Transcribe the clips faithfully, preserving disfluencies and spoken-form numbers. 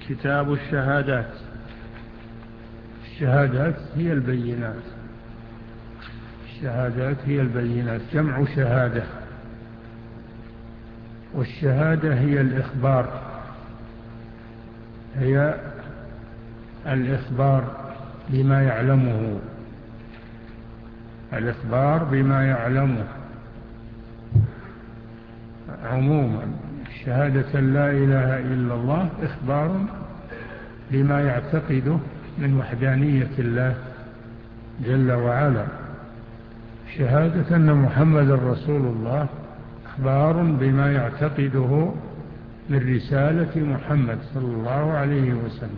كتاب الشهادات. الشهادات هي البينات، الشهادات هي البينات، جمع شهادة، والشهادة هي الإخبار، هي الإخبار بما يعلمه، الإخبار بما يعلمه عموما. شهادة لا إله إلا الله إخبار بما يعتقده من وحدانية الله جل وعلا. شهادة أن محمد رسول الله إخبار بما يعتقده من رسالة محمد صلى الله عليه وسلم.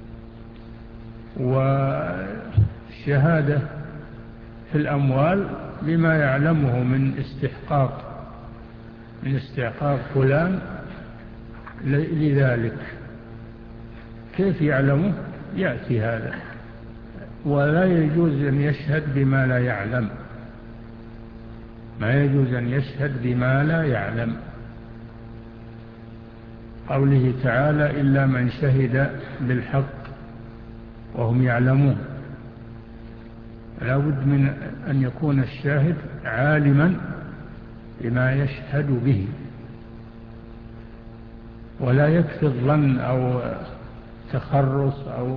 والشهادة في الأموال بما يعلمه من استحقاق من استحقاق فلان لذلك، كيف يعلمه؟ يأتي هذا. ولا يجوز أن يشهد بما لا يعلم، ما يجوز أن يشهد بما لا يعلم. قوله تعالى إلا من شهد بالحق وهم يعلمون. لا بد من أن يكون الشاهد عالما بما يشهد به، ولا يكفي الظن أو تخرص أو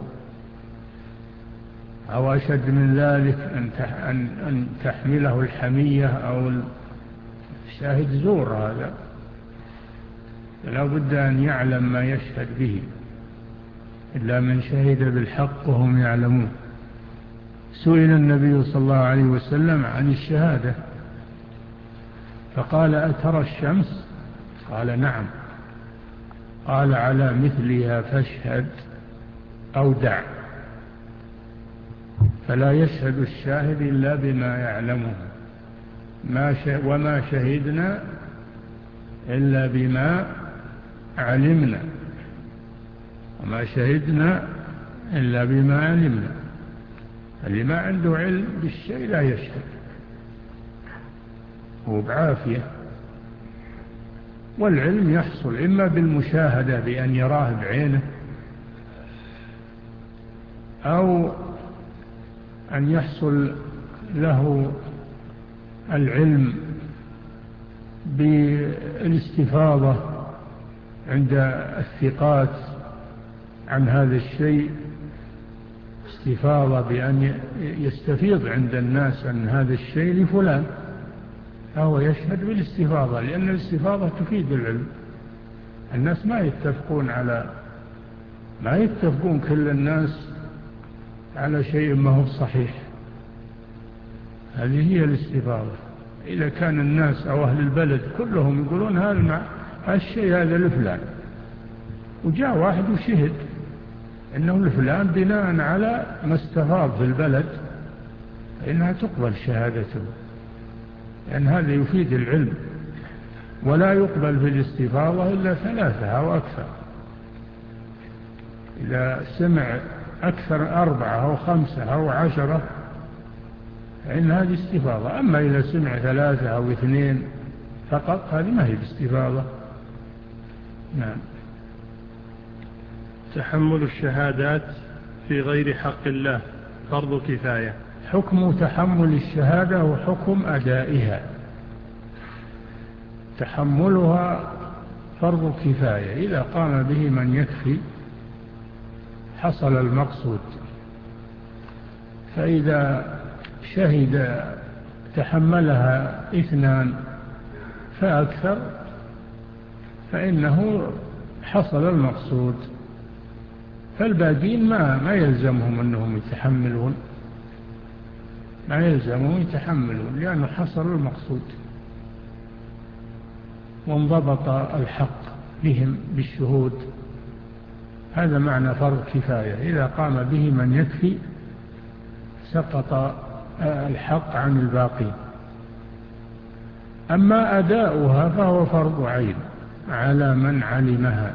أو أشد من ذلك أن تحمله الحمية أو الشاهد زور. هذا لا بد أن يعلم ما يشهد به. إلا من شهد بالحق وهم يعلمون. سئل النبي صلى الله عليه وسلم عن الشهادة فقال أترى الشمس؟ قال نعم. قال على مثلها فاشهد أو دع. فلا يشهد الشاهد إلا بما يعلمه. ما وما شهدنا إلا بما علمنا، وما شهدنا إلا بما علمنا. اللي ما عنده علم بالشيء لا يشهد، هو بعافية. والعلم يحصل إما بالمشاهدة بأن يراه بعينه، أو أن يحصل له العلم بالاستفاضة عند الثقات عن هذا الشيء، استفاضة بأن يستفيض عند الناس عن هذا الشيء لفلان، فهو يشهد بالاستفاضة، لأن الاستفاضة تفيد العلم. الناس ما يتفقون على ما يتفقون كل الناس على شيء ما هو صحيح. هذه هي الاستفاضة. إذا كان الناس أو أهل البلد كلهم يقولون هذا الشيء هذا لفلان، وجاء واحد وشهد إنه لفلان بناء على ما استفاض في البلد، فإنها تقبل شهادته، لأن هذا يفيد العلم. ولا يقبل في الاستفاضة إلا ثلاثة أو أكثر. إذا سمع أكثر أربعة أو خمسة أو عشرة فإن هذه استفاضة. أما إذا سمع ثلاثة أو اثنين فقط هذه ما هي باستفاضة. نعم. تحمل الشهادات في غير حق الله فرض كفاية. حكم تحمل الشهادة وحكم أدائها. تحملها فرض كفاية، إذا قام به من يكفي حصل المقصود. فإذا شهد تحملها اثنان فأكثر فإنه حصل المقصود. فالباقين ما ما يلزمهم أنهم يتحملون، ما يلزمهم يتحملون لأنه حصل المقصود وانضبط الحق بهم بالشهود. هذا معنى فرض كفاية. إذا قام به من يكفي سقط الحق عن الباقي. أما أداؤها فهو فرض عين على من علمها.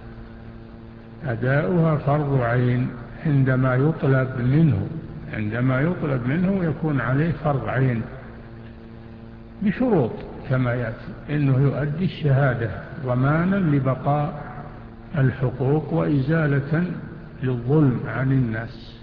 أداؤها فرض عين عندما يطلب منه عندما يطلب منه يكون عليه فرض عين بشروط كما يأتي، إنه يؤدي الشهادة ضمانا لبقاء الحقوق وإزالة للظلم عن الناس.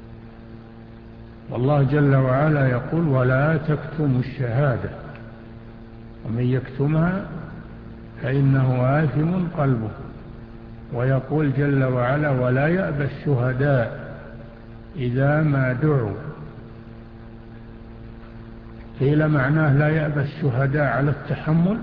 والله جل وعلا يقول ولا تكتموا الشهادة ومن يكتمها فإنه آثم قلبه. ويقول جل وعلا ولا يأبى الشهداء إذا ما دعوا. قيل معناه لا يأبى الشهداء على التحمل،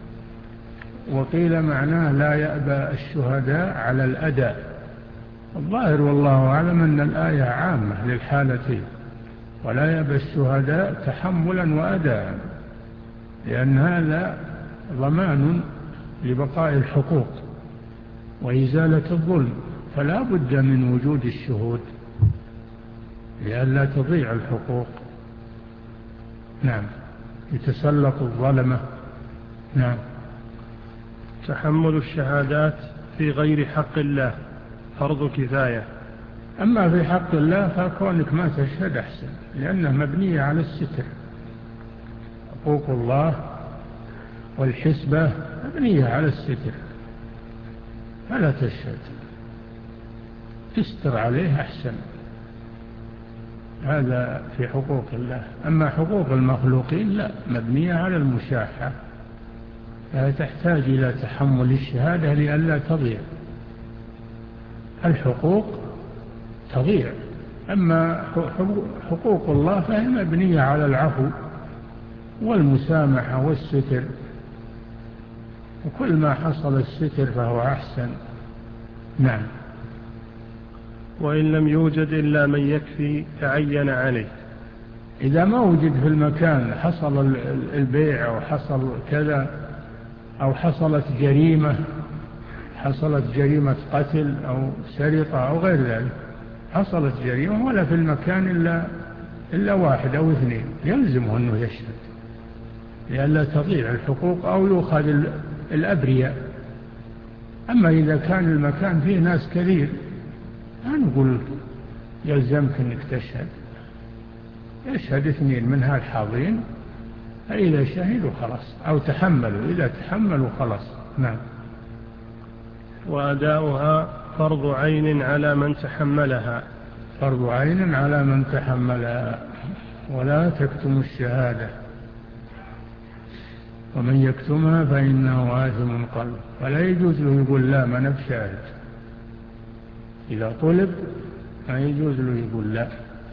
وقيل معناه لا يأبى الشهداء على الأداء. الظاهر والله أعلم أن الآية عامة للحالتين، ولا يأبى الشهداء تحملا وأداء، لأن هذا ضمان لبقاء الحقوق وإزالة الظلم، فلا بد من وجود الشهود لئلا تضيع الحقوق. نعم، يتسلط الظلمة. نعم. تحمل الشهادات في غير حق الله فرض كفاية. أما في حق الله فكونك ما تشهد أحسن، لأنه مبنية على الستر. حقوق الله والحسبة مبنية على الستر، فلا تشهد، تستر عليه أحسن. هذا في حقوق الله. أما حقوق المخلوقين لا، مبنية على المشاحة، تحتاج إلى تحمل الشهادة لئلا تضيع الحقوق، تضيع. أما حقوق الله فهي مبنية على العفو والمسامحة والستر، وكل ما حصل الستر فهو أحسن. نعم. وإن لم يوجد إلا من يكفي تعين عليه. إذا ما وجد في المكان، حصل البيع أو حصل كذا، أو حصلت جريمة، حصلت جريمة قتل أو سرقة أو غير ذلك، حصلت جريمة ولا في المكان إلا, إلا واحد أو اثنين، يلزمه أنه يشهد لئلا تضيع الحقوق أو يؤخذ الأبرياء. أما إذا كان المكان فيه ناس كثير لا نقول يلزمك أنك تشهد، يشهد اثنين من هالحاضرين، فإذا شهدوا خلاص، أو تحملوا، إذا تحملوا خلاص. نعم. وأداؤها فرض عين على من تحملها. فرض عين على من تحملها. ولا تكتموا الشهادة ومن يكتمها فإنه آثم قلبه. فلا يجوز له يقول لا ما نبشهد، إذا طلب ما يجوز له يقول لا.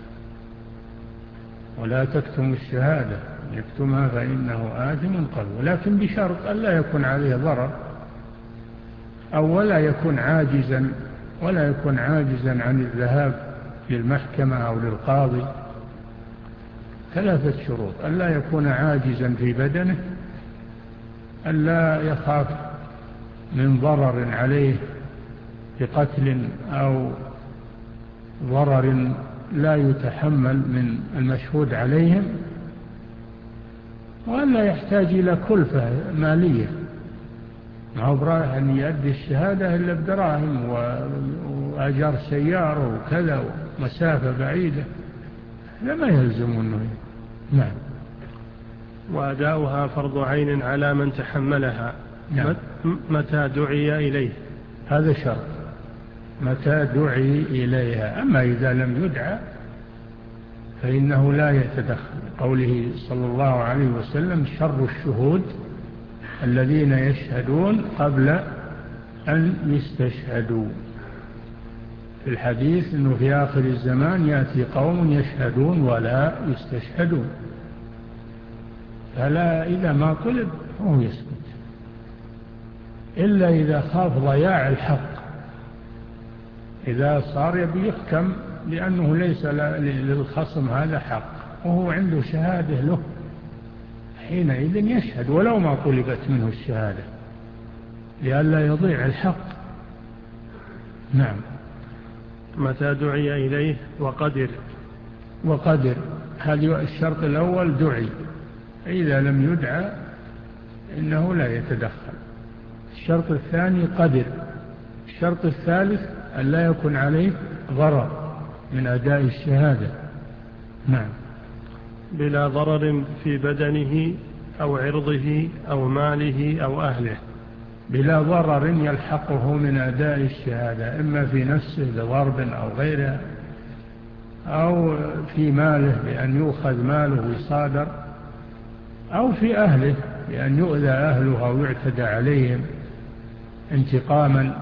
ولا تكتموا الشهادة يكتمها فإنه آثم قلبه، لكن بشرط أن لا يكون عليه ضرر، أو ولا يكون عاجزا ولا يكون عاجزا عن الذهاب للمحكمة أو للقاضي. ثلاثة شروط: أن لا يكون عاجزا في بدنه، أن لا يخاف من ضرر عليه بقتل أو ضرر لا يتحمل من المشهود عليهم، وأن لا يحتاج إلى كلفة مالية، ما هو برايح أن يؤدي الشهادة إلا بدراهم وأجار سيارة وكذا ومسافة بعيدة، لما يلزمونه. نعم. وأداؤها فرض عين على من تحملها. نعم. متى دعي إليه، هذا شرط، متى دعي إليها. أما إذا لم يدعى فإنه لا يتدخل. قوله صلى الله عليه وسلم شر الشهود الذين يشهدون قبل أن يستشهدوا. في الحديث أنه في آخر الزمان يأتي قوم يشهدون ولا يستشهدون، فلا إذا ما طلب هو يسكت، إلا إذا خاف ضياع الحق، إذا صار يبي يحكم لأنه ليس للخصم هذا حق وهو عنده شهادة له، حينئذ يشهد ولو ما طلبت منه الشهادة لئلا يضيع الحق. نعم. متى دعي إليه وقدر. وقدر هذا الشرط الأول، دعي، إذا لم يدعى إنه لا يتدخل. الشرط الثاني قدر. الشرط الثالث أن لا يكون عليه ضرر من أداء الشهادة. نعم. بلا ضرر في بدنه أو عرضه أو ماله أو أهله. بلا ضرر يلحقه من أداء الشهادة، إما في نفسه بضرب أو غيره، أو في ماله بأن يؤخذ ماله ويصادر، أو في أهله بأن يؤذى أهله أو يعتدى عليهم انتقاما،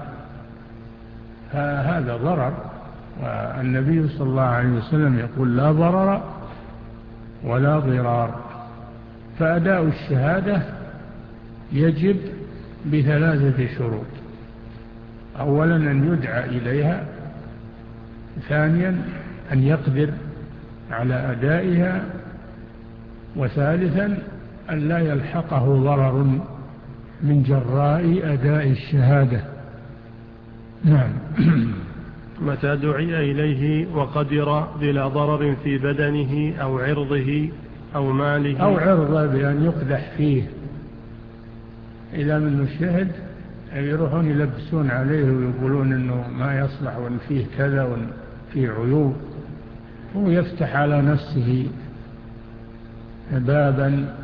فهذا ضرر. والنبي صلى الله عليه وسلم يقول لا ضرر ولا ضرار. فأداء الشهادة يجب بثلاثة شروط: أولا أن يدعى إليها، ثانيا أن يقدر على أدائها، وثالثا أن لا يلحقه ضرر من جراء أداء الشهادة. نعم. متى دعي إليه وقدر بلا ضرر في بدنه أو عرضه أو ماله أو عرضه بأن يقدح فيه، إذا منه شهد يروحون يلبسون عليه ويقولون إنه ما يصلح وإن فيه كذا وإن فيه عيوب، هو يفتح على نفسه بابا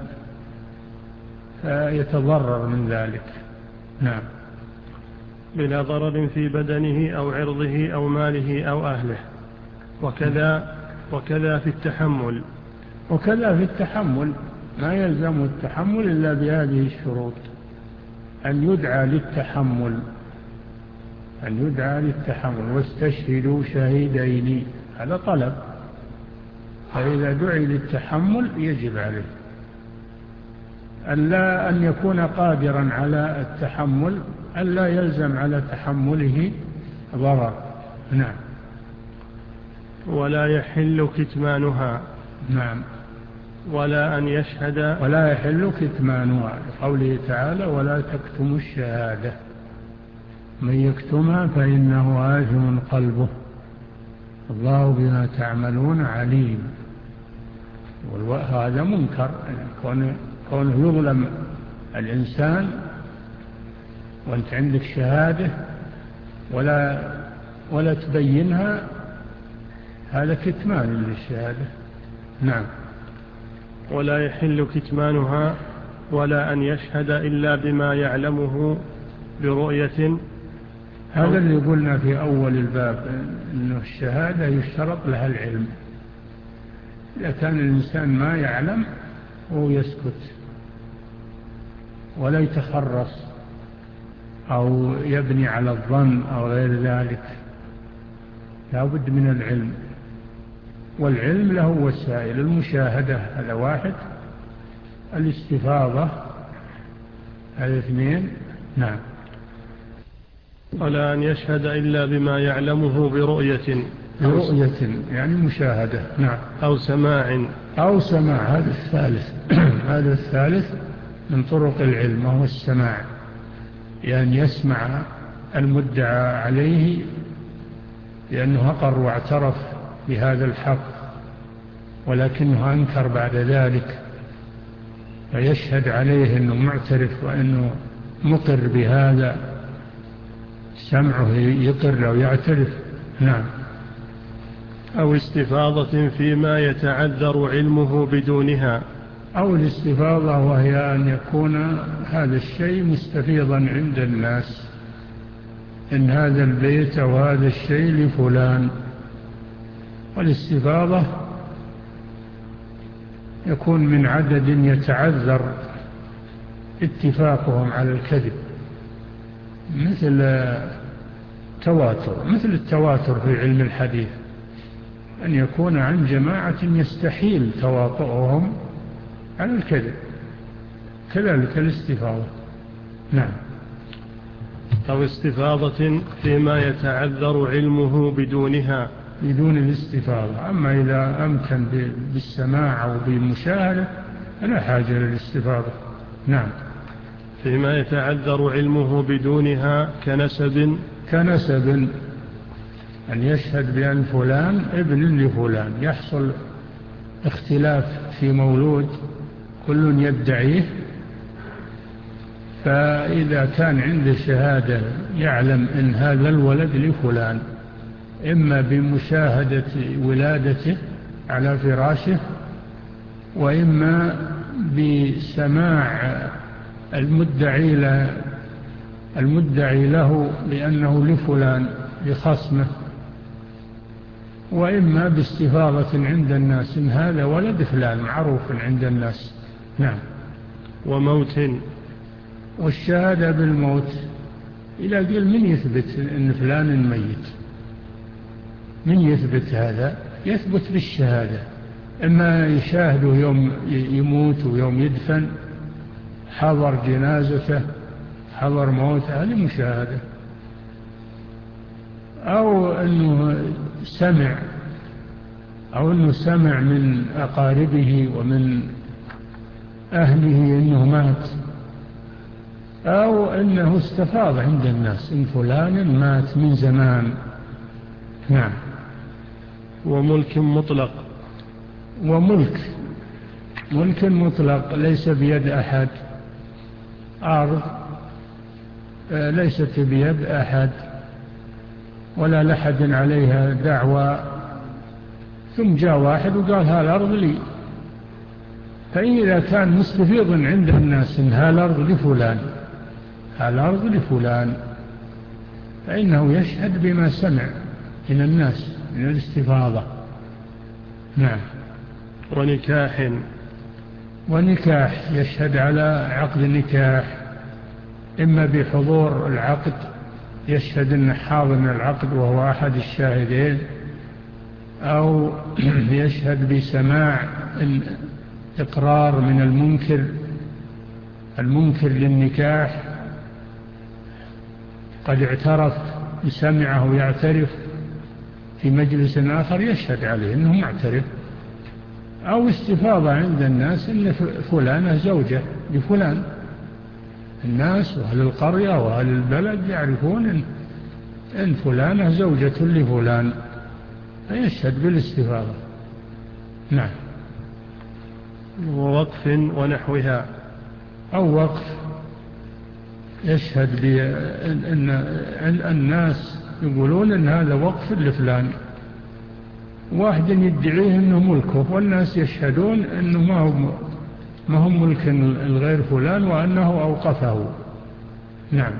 فيتضرر من ذلك. نعم. بلا ضرر في بدنه أو عرضه أو ماله أو أهله. وكذا وكذا في التحمل. وكذا في التحمل، ما يلزم التحمل إلا بهذه الشروط: أن يدعى للتحمل أن يدعى للتحمل واستشهدوا شهيدين، هذا طلب، فإذا دعي للتحمل يجب عليه. ألا أن يكون قادرا على التحمل، ألا يلزم على تحمله ضرر. نعم. ولا يحل كتمانها. نعم. ولا أن يشهد. ولا يحل كتمانها، قوله تعالى: ولا تكتموا الشهادة من يكتمها فإنه آثم قلبه الله بما تعملون عليم. وهذا منكر، كونه يظلم الإنسان وأنت عندك شهادة ولا ولا تبينها، هذا كتمان للشهادة. نعم. ولا يحل كتمانها ولا أن يشهد إلا بما يعلمه برؤية. هذا اللي قلنا في أول الباب، أن الشهادة يشترط لها العلم. إذا كان الإنسان ما يعلم هو يسكت ولا يتخرص أو يبني على الظن أو غير ذلك، لا بد من العلم، والعلم له وسائل: المشاهدة هذا واحد، الاستفاضة هذا اثنين. نعم. ولا أن يشهد إلا بما يعلمه برؤية. برؤية يعني مشاهدة. نعم. أو سماع. أو سماع، هذا الثالث. هذا الثالث من طرق العلم، وهو السماع، يعني يسمع المدعى عليه لأنه أقر واعترف بهذا الحق ولكنه أنكر بعد ذلك، فيشهد عليه أنه معترف وأنه مقر بهذا، سمعه يقر أو يعترف. نعم. أو استفاضة فيما يتعذر علمه بدونها. أو الاستفاضة وهي أن يكون هذا الشيء مستفيضا عند الناس، إن هذا البيت أو هذا الشيء لفلان. والاستفاضة يكون من عدد يتعذر اتفاقهم على الكذب، مثل تواتر مثل التواتر في علم الحديث، أن يكون عن جماعة يستحيل تواطؤهم على الكذب، كذلك الاستفاضة. نعم. أو استفاضة فيما يتعذر علمه بدونها، بدون الاستفاضة. أما إذا أمكن بالسماع أو بالمشاهدة فلا حاجة للاستفاضة. نعم. فيما يتعذر علمه بدونها كنسب. كنسب، أن يشهد بأن فلان ابن لفلان، يحصل اختلاف في مولود كل يدعيه، فإذا كان عنده شهادة يعلم أن هذا الولد لفلان، إما بمشاهدة ولادته على فراشه، وإما بسماع المدعي له المدعي له بأنه لفلان لخصمه، وإما باستفاضة عند الناس إن هذا ولد فلان معروف عند الناس. نعم. وموت. والشهادة بالموت إذا قيل من يثبت أن فلان ميت؟ من يثبت هذا؟ يثبت بالشهادة، إما يشاهده يوم يموت ويوم يدفن، حضر جنازته، حضر موته، هذه مشاهدة، أو أنه سمع أو أنه سمع من أقاربه ومن أهله أنه مات، أو أنه استفاض عند الناس إن فلان مات من زمان. نعم. وملك مطلق. وملك ملك مطلق ليس بيد أحد، أرض ليست بيد أحد ولا لحد عليها دعوى، ثم جاء واحد وقال هالأرض لي، فإذا كان مستفيض عند الناس إن هالأرض لفلان هالأرض لفلان فإنه يشهد بما سمع من الناس من الاستفاضة. نعم. ونكاح. ونكاح يشهد على عقد النكاح، إما بحضور العقد، يشهد أن حاضر العقد وهو أحد الشاهدين، أو يشهد بسماع إقرار من المنكر المنكر للنكاح، قد اعترف بسمعه يعترف في مجلس آخر يشهد عليه أنه معترف، أو استفاضة عند الناس أن فلانة زوجة لفلان، الناس وأهل القرية وأهل البلد يعرفون أن, أن فلانة زوجة لفلان فيشهد بالاستفاضة. نعم. ووقف ونحوها. أو وقف يشهد بأن الناس يقولون أن هذا وقف لفلان، واحد يدعيه أنه ملكه والناس يشهدون أنه ما هو ما هو ملك الغير فلان وأنه أوقفه. نعم.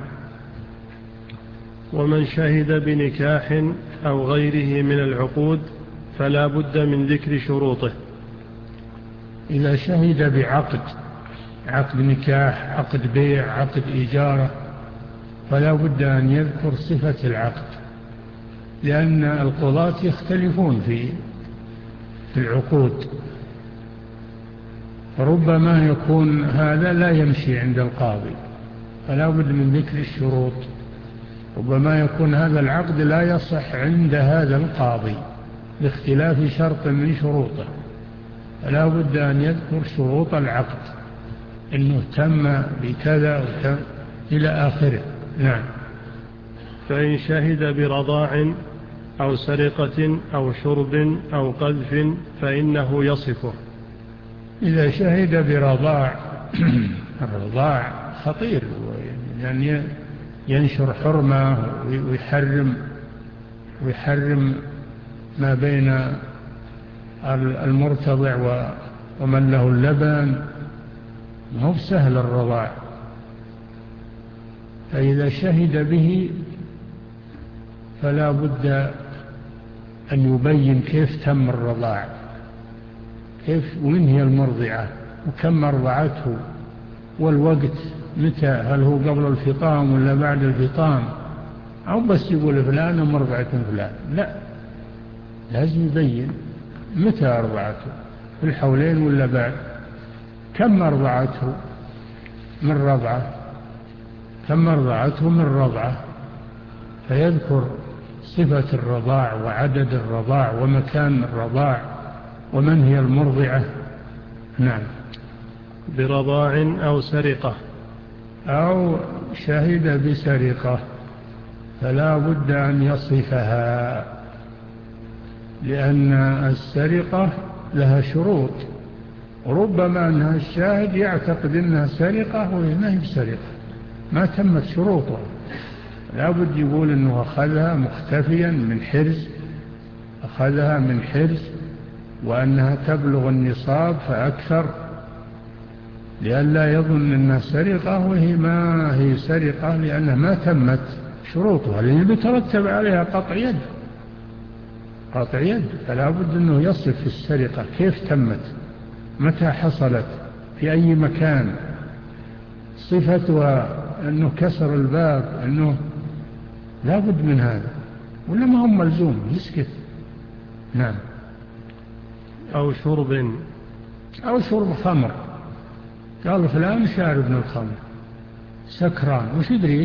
ومن شهد بنكاح أو غيره من العقود فلا بد من ذكر شروطه. إذا شهد بعقد، عقد نكاح، عقد بيع، عقد إجارة، فلا بد أن يذكر صفة العقد، لأن القضاة يختلفون في في العقود، ربما يكون هذا لا يمشي عند القاضي فلا بد من ذكر الشروط، ربما يكون هذا العقد لا يصح عند هذا القاضي لاختلاف شرط من شروطه، فلا بد أن يذكر شروط العقد إنه تم بكذا وتم إلى آخره. نعم. فإن شهد برضاع أو سرقة أو شرب أو قذف فإنه يصفه. إذا شهد برضاع الرضاع خطير، يعني ينشر حرمة ويحرم ويحرم ما بين المرتضع ومن له اللبن، ما هو سهل الرضاع، فإذا شهد به فلا بد أن يبين كيف تم الرضاع، كيف ومن هي المرضعة وكم أرضعته والوقت متى، هل هو قبل الفطام ولا بعد الفطام، أو بس يقول فلان مرضعة فلان، لا، لازم يبين متى أرضعته، في الحولين ولا بعد، كم أرضعته من رضعة، كم أرضعته من رضعة، فيذكر صفة الرضاع وعدد الرضاع ومكان الرضاع ومن هي المرضعة. نعم. برضاع أو سرقة. أو شهد بسرقة فلا بد أن يصفها، لأن السرقة لها شروط، ربما أنها الشاهد يعتقد أنها سرقة وهي ما هي بسرقة، ما تمت شروطها، لا بد يقول أنه أخذها مختفيا من حرز، أخذها من حرز، وأنها تبلغ النصاب فأكثر، لئلا يظن أنها سرقة وهي ما هي سرقة، لأنها ما تمت شروطها، لأن بترتب عليها قطع يد قطع يد فلا بد أنه يصف في السرقة كيف تمت، متى حصلت، في أي مكان، صفتها، أنه كسر الباب، أنه لا بد من هذا، ولا ما هم ملزوم يسكت. نعم. أو شرب أو شرب خمر، قال فلان شارب من الخمر سكران، وش يدريك؟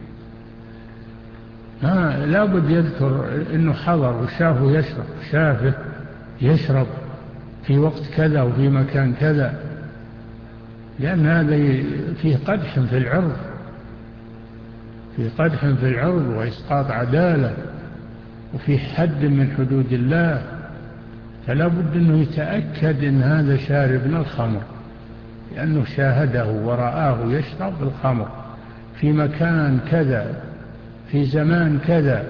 ها لا بد يذكر أنه حضر وشافه يشرب، شافه يشرب في وقت كذا وفي مكان كذا، لأن هذا فيه قدح في العرض، فيه قدح في العرض وإسقاط عدالة، وفيه حد من حدود الله، فلا بد أنه يتأكد أن هذا شارب من الخمر، لأنه شاهده ورآه يشرب الخمر في مكان كذا في زمان كذا،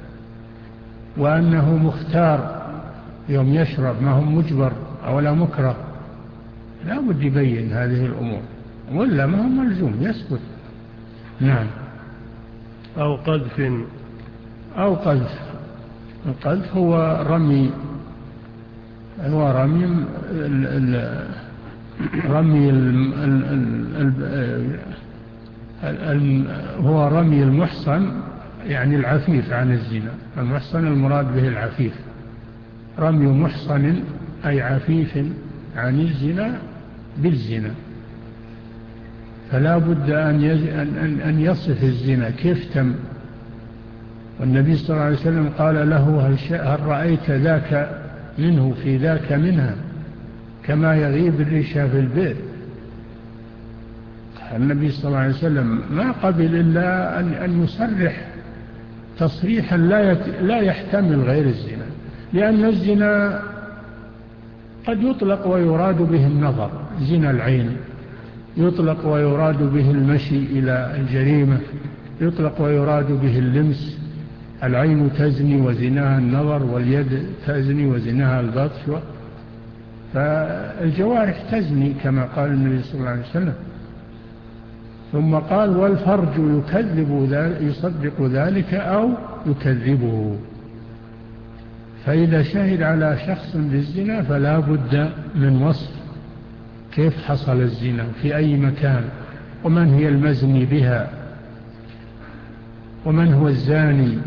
وأنه مختار يوم يشرب، ما هو مجبر أو لا مكره، لا بد يبين هذه الأمور، ولا ما هو ملزوم يسكت. نعم. أو قذف أو قذف. القذف هو رمي هو رمي ال ال رمي ال ال ال ال هو رمي المحصن، يعني العفيف عن الزنا. المحصن المراد به العفيف، رمي محصن أي عفيف عن الزنا بالزنا، فلا بد أن, أن, أن يصف الزنا كيف تم. والنبي صلى الله عليه وسلم قال له هل, هل رأيت ذاك منه في ذاك منها كما يغيب الريشة في البئر. النبي صلى الله عليه وسلم ما قبل إلا أن, أن يصرح تصريحا لا, يت... لا يحتمل غير الزنا، لأن الزنا قد يطلق ويراد به النظر، زنا العين، يطلق ويراد به المشي إلى الجريمة، يطلق ويراد به اللمس، العين تزني وزناها النظر، واليد تزني وزناها البطش، فالجوارح تزني كما قال النبي صلى الله عليه وسلم. ثم قال والفرج يكذب ذلك يصدق ذلك أو يكذبه، فإذا شهد على شخص بالزنا فلا بد من وصف كيف حصل الزنا في أي مكان، ومن هي المزني بها، ومن هو الزاني،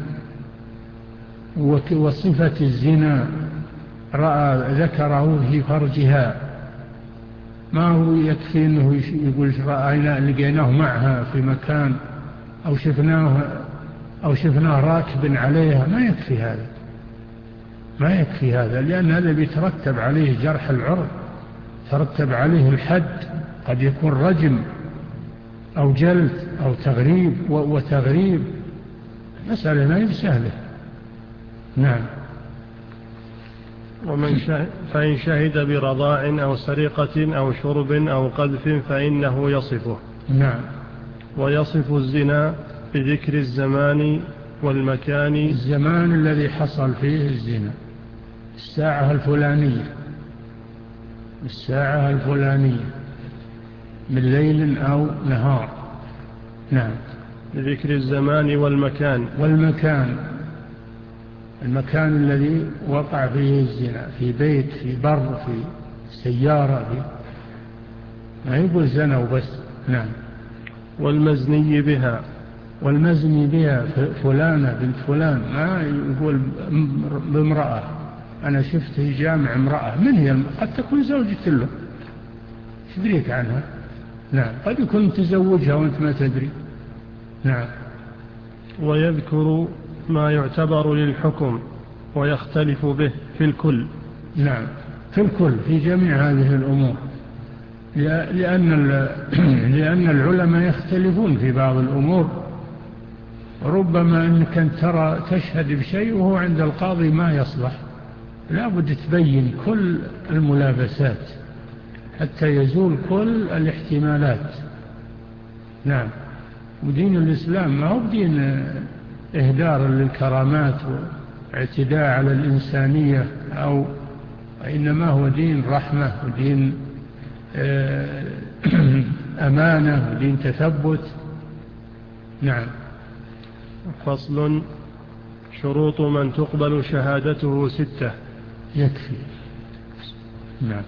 وصفة الزنا رأى ذكره في فرجها، ما هو يكفي أنه يقول رأينا لقيناه معها في مكان أو شفناه أو شفناه راكب عليها، ما يكفي هذا، ما يكفي هذا، لأن هذا بيترتب عليه جرح العرض، ترتب عليه الحد، قد يكون رجم أو جلد أو تغريب وتغريب، مسألة ما هي سهلة. نعم. ومن شهد فإن شهد برضاع أو سرقة أو شرب أو قذف فإنه يصفه. نعم. ويصف الزنا بذكر الزمان والمكان، الزمان الذي حصل فيه الزنا، الساعة الفلانية، الساعة الفلانية من ليل أو نهار. نعم. بذكر الزمان والمكان، والمكان المكان الذي وقع فيه الزنا، في بيت، في بر، في سيارة، في ما يقول زنا وبس. نعم. والمزني بها، والمزني بها فلانة بنت فلان، ما يقول بامرأة أنا شفته جامع امرأة، من هي؟ قد تكون زوجة له، تدريك عنها. نعم. قد يكون تزوجها وانت ما تدري. نعم. ويذكر ما يعتبر للحكم ويختلف به في الكل. نعم، في الكل، في جميع هذه الأمور، لأن لأن العلماء يختلفون في بعض الأمور، ربما أنك ترى تشهد بشيء وهو عند القاضي ما يصلح، لا بد تبين كل الملابسات حتى يزول كل الاحتمالات. نعم. ودين الإسلام ما هو دين إهدار للكرامات واعتداء على الإنسانية، أو إنما هو دين رحمة ودين أمانة ودين تثبت. نعم. فصل. شروط من تقبل شهادته ستة. يكفي. نعم.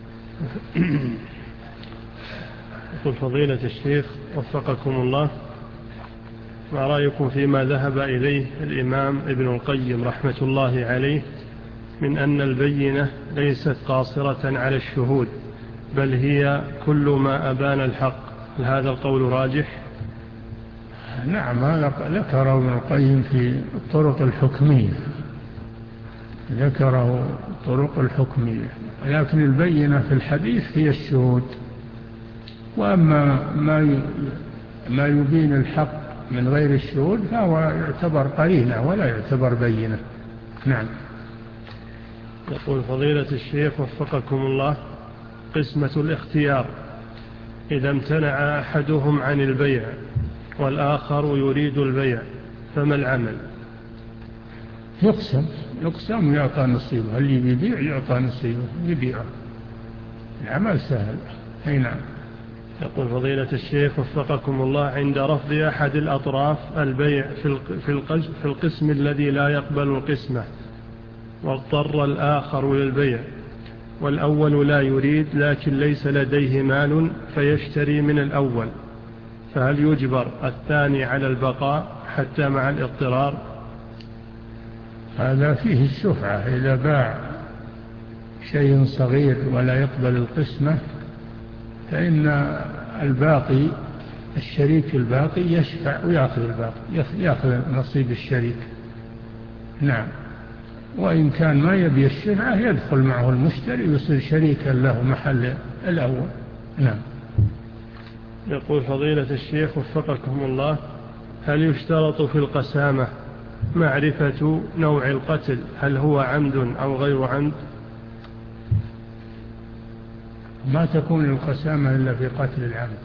يقول فضيلة الشيخ وفقكم الله، ما رأيكم فيما ذهب إليه الإمام ابن القيم رحمة الله عليه من أن البينة ليست قاصرة على الشهود بل هي كل ما أبان الحق، هل هذا القول راجح؟ نعم، هذا ذكره ابن القيم في الطرق الحكمية، ذكره الطرق الحكمية، لكن البينة في الحديث هي الشهود، وأما ما ما يبين الحق من غير الشهود فهو يعتبر قرينة ولا يعتبر بينة. نعم. يقول فضيلة الشيخ وفقكم الله، قسمة الاختيار إذا امتنع أحدهم عن البيع والآخر يريد البيع فما العمل؟ يقسم يقسم ويعطى نصيبه، اللي يبيع يعطى نصيبه يبيعه، العمل سهل. أي نعم. يقول فضيلة الشيخ وفقكم الله، عند رفض أحد الأطراف البيع في القسم الذي لا يقبل القسمة واضطر الآخر للبيع والأول لا يريد لكن ليس لديه مال فيشتري من الأول، فهل يجبر الثاني على البقاء حتى مع الاضطرار؟ هذا فيه الشفعة، إذا باع شيء صغير ولا يقبل القسمة فإن الباقي الشريك الباقي يشفع ويأخذ الباقي، يأخذ نصيب الشريك. نعم. وإن كان ما يبي الشفعة يدخل معه المشتري ويصير شريكا له محل الأول. نعم. يقول فضيلة الشيخ وفقكم الله، هل يشترط في القسامة معرفة نوع القتل، هل هو عمد أو غير عمد؟ ما تكون القسامة إلا في قتل العمد،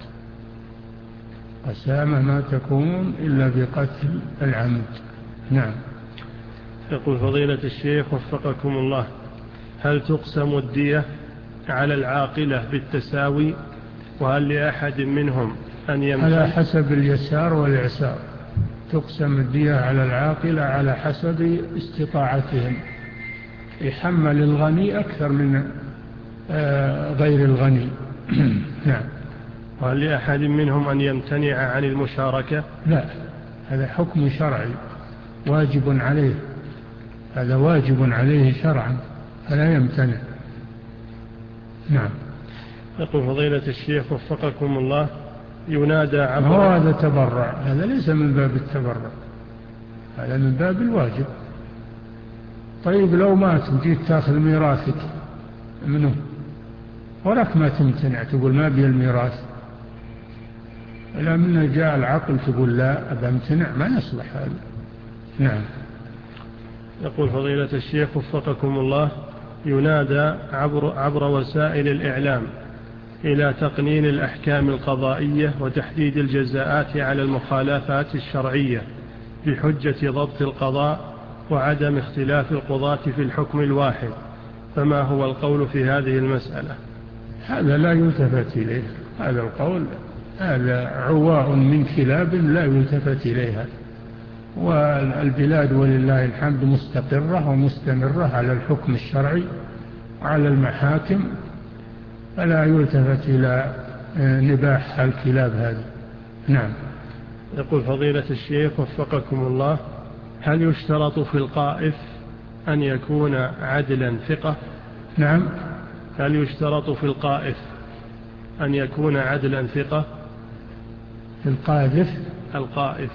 قسامة ما تكون إلا في قتل العمد. نعم. يقول فضيلة الشيخ وفقكم الله، هل تقسم الدية على العاقلة بالتساوي، وهل لأحد منهم أن يمتنع؟ على حسب اليسار والإعسار، تقسم الدية على العاقلة على حسب استطاعتهم، يحمل الغني أكثر من غير الغني. نعم. وهل لأحد منهم أن يمتنع عن المشاركة؟ لا، هذا حكم شرعي واجب عليه، هذا واجب عليه شرعا فلا يمتنع. نعم. يقول فضيلة الشيخ وفقكم الله، ينادى عبر هذا تبرع، هذا ليس من باب التبرع، هذا من باب الواجب. طيب لو مات وجيت تاخذ ميراثك منه ولك ما تمتنع تقول ما بي الميراث، إلا من جاء العقل تقول لا أبا امتنع، ما نصلح هذا. نعم. يقول فضيلة الشيخ وفقكم الله، ينادى عبر, عبر وسائل الإعلام إلى تقنين الأحكام القضائية وتحديد الجزاءات على المخالفات الشرعية بحجة ضبط القضاء وعدم اختلاف القضاة في الحكم الواحد، فما هو القول في هذه المسألة؟ هذا لا يلتفت إليه، هذا القول هذا عواء من كلاب لا يلتفت إليها، والبلاد ولله الحمد مستقرة ومستمرة على الحكم الشرعي وعلى المحاكم، فلا يلتفت إلى نباح الكلاب هذه. نعم. يقول فضيلة الشيخ وفقكم الله، هل يشترط في القائف أن يكون عدلا ثقة؟ نعم. هل يشترط في القائف أن يكون عدلا ثقة؟ في القاذف القائف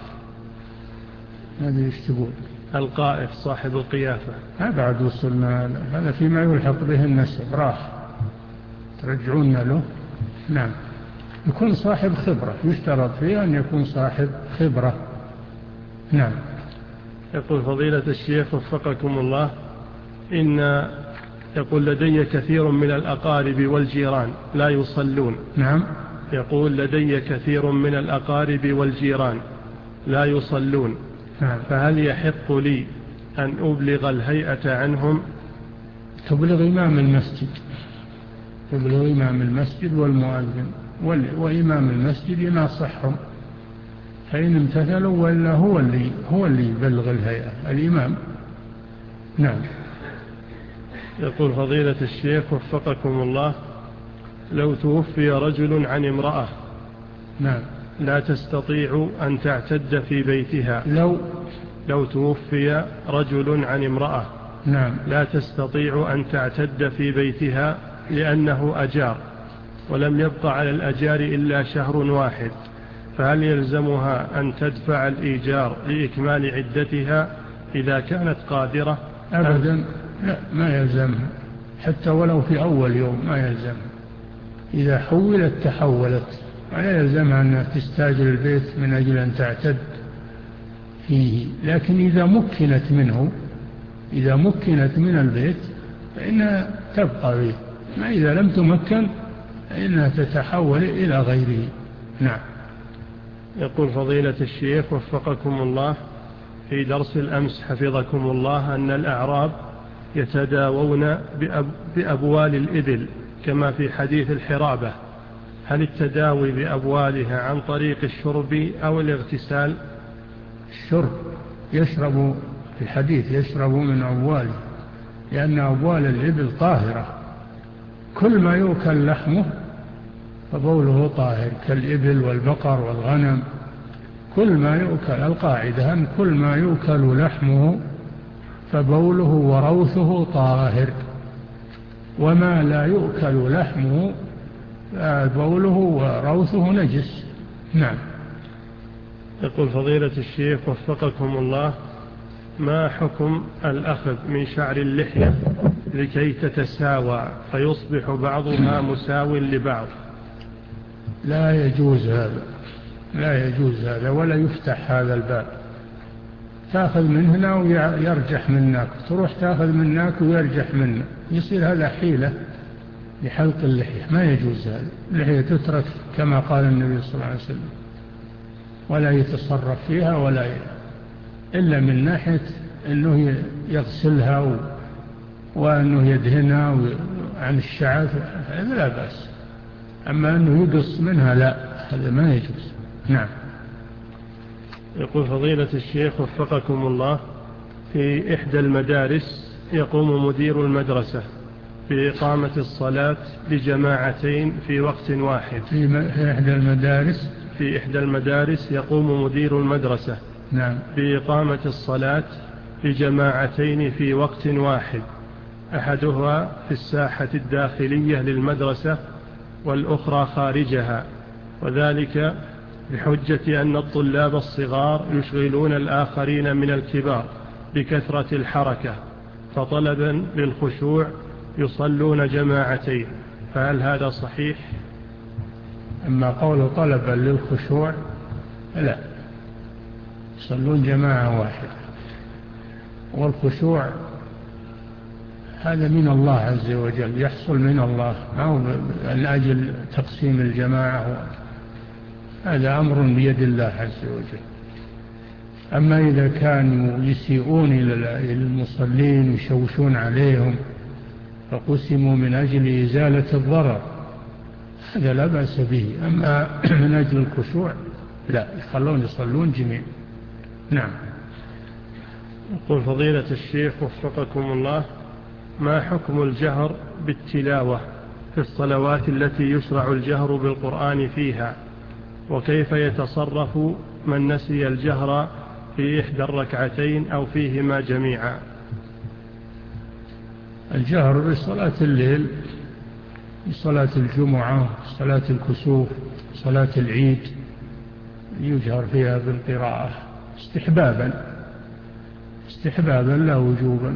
هذا يشتغل القائف صاحب القيافة، ما بعد وصلنا، هذا فيما يلحق به النسب، راح ترجعون له. نعم. يكون صاحب خبرة، يشترط فيه أن يكون صاحب خبرة. نعم. يقول فضيلة الشيخ وفقكم الله، إن يقول لدي كثير من الأقارب والجيران لا يصلون. نعم. يقول لدي كثير من الأقارب والجيران لا يصلون. نعم. فهل يحق لي أن أبلغ الهيئة عنهم؟ تبلغ إمام المسجد، يبلغ إمام المسجد والمؤذن، وإمام المسجد يناصحهم، فإن امتثلوا ولا هو اللي هو اللي يبلغ الهيئة الإمام. نعم. يقول فضيلة الشيخ وفقكم الله، لو توفي رجل عن امرأة نعم لا تستطيع أن تعتد في بيتها، لو لو توفي رجل عن امرأة نعم لا تستطيع أن تعتد في بيتها لأنه أجار ولم يبق على الأجار إلا شهر واحد، فهل يلزمها أن تدفع الإيجار لإكمال عدتها إذا كانت قادرة؟ أبدا لا، ما يلزمها، حتى ولو في أول يوم ما يلزمها. إذا حولت تحولت، ولا يلزمها أن تستاجر البيت من أجل أن تعتد فيه. لكن إذا مكنت منه، إذا مكنت من البيت فإنها تبقى به، ما إذا لم تمكن فإنها تتحول إلى غيره. نعم. يقول فضيلة الشيخ وفقكم الله، في درس الأمس حفظكم الله أن الأعراب يتداوون بأب بأبوال الإبل كما في حديث الحرابة، هل التداوي بأبوالها عن طريق الشرب أو الاغتسال؟ الشرب، يشرب في الحديث يشرب من أبواله، لأن أبوال الإبل طاهرة، كل ما يؤكل لحمه فبوله طاهر، كالإبل والبقر والغنم، كل ما يؤكل، القاعدة أن كل ما يؤكل لحمه فبوله وروثه طاهر، وما لا يؤكل لحمه بوله وروثه نجس. نعم. يقول فضيلة الشيخ وفقكم الله، ما حكم الأخذ من شعر اللحية لكي تتساوى فيصبح بعضها مساو لبعض؟ لا يجوز هذا، لا يجوز هذا، ولا يفتح هذا الباب. تأخذ من هنا ويرجح منك، تروح تأخذ منك ويرجح منك، يصير هذا حيلة لحلق اللحية، ما يجوز هذا. اللحية تترك كما قال النبي صلى الله عليه وسلم، ولا يتصرف فيها ولا ي... إلا من ناحية أنه يغسلها و... وأنه يدهنها و... عن الشعث، هذا لا بأس. أما أنه يقص منها لا، هذا ما يجوز. نعم. يقول فضيلة الشيخ وفقكم الله، في إحدى المدارس يقوم مدير المدرسة بإقامة الصلاة لجماعتين في وقت واحد. في إحدى المدارس في إحدى المدارس يقوم مدير المدرسة نعم بإقامة الصلاة لجماعتين في وقت واحد، أحدها في الساحة الداخلية للمدرسة والأخرى خارجها، وذلك بحجة أن الطلاب الصغار يشغلون الآخرين من الكبار بكثرة الحركة، فطلبا للخشوع يصلون جماعتين، فهل هذا صحيح؟ أما قول طلبا للخشوع لا، يصلون جماعة واحدة، والخشوع هذا من الله عز وجل، يحصل من الله، ما هو من أجل تقسيم الجماعة، هذا أمر بيد الله عز وجل. أما إذا كانوا يسيئون إلى المصلين ويشوشون عليهم فقسموا من أجل إزالة الضرر، هذا لا بأس به. أما من أجل الخشوع لا، يخلون يصلون جميع. نعم. يقول فضيلة الشيخ وفقكم الله، ما حكم الجهر بالتلاوة في الصلوات التي يشرع الجهر بالقرآن فيها، وكيف يتصرف من نسي الجهر في إحدى الركعتين أو فيهما جميعا؟ الجهر بصلاة الليل، صلاة الجمعة، صلاة الكسوف، صلاة العيد، يجهر فيها بالقراءة استحبابا، استحبابا لا وجوبا.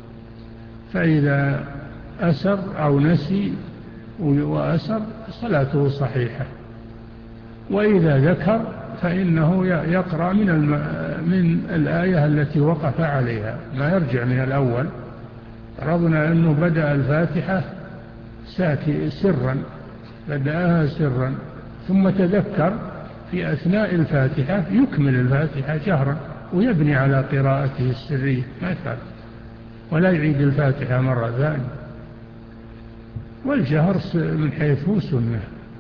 فإذا أسر أو نسي وأسر صلاته صحيحة، وإذا ذكر فإنه يقرأ من, الم... من الآية التي وقف عليها، ما يرجع من الأول. فرضنا أنه بدأ الفاتحة ساكي سرا، بدأها سرا، ثم تذكر في أثناء الفاتحة يكمل الفاتحة جهرا ويبني على قراءته السرية، ما يفعل، ولا يعيد الفاتحة مرة ثانية. والجهر من حيث سنة،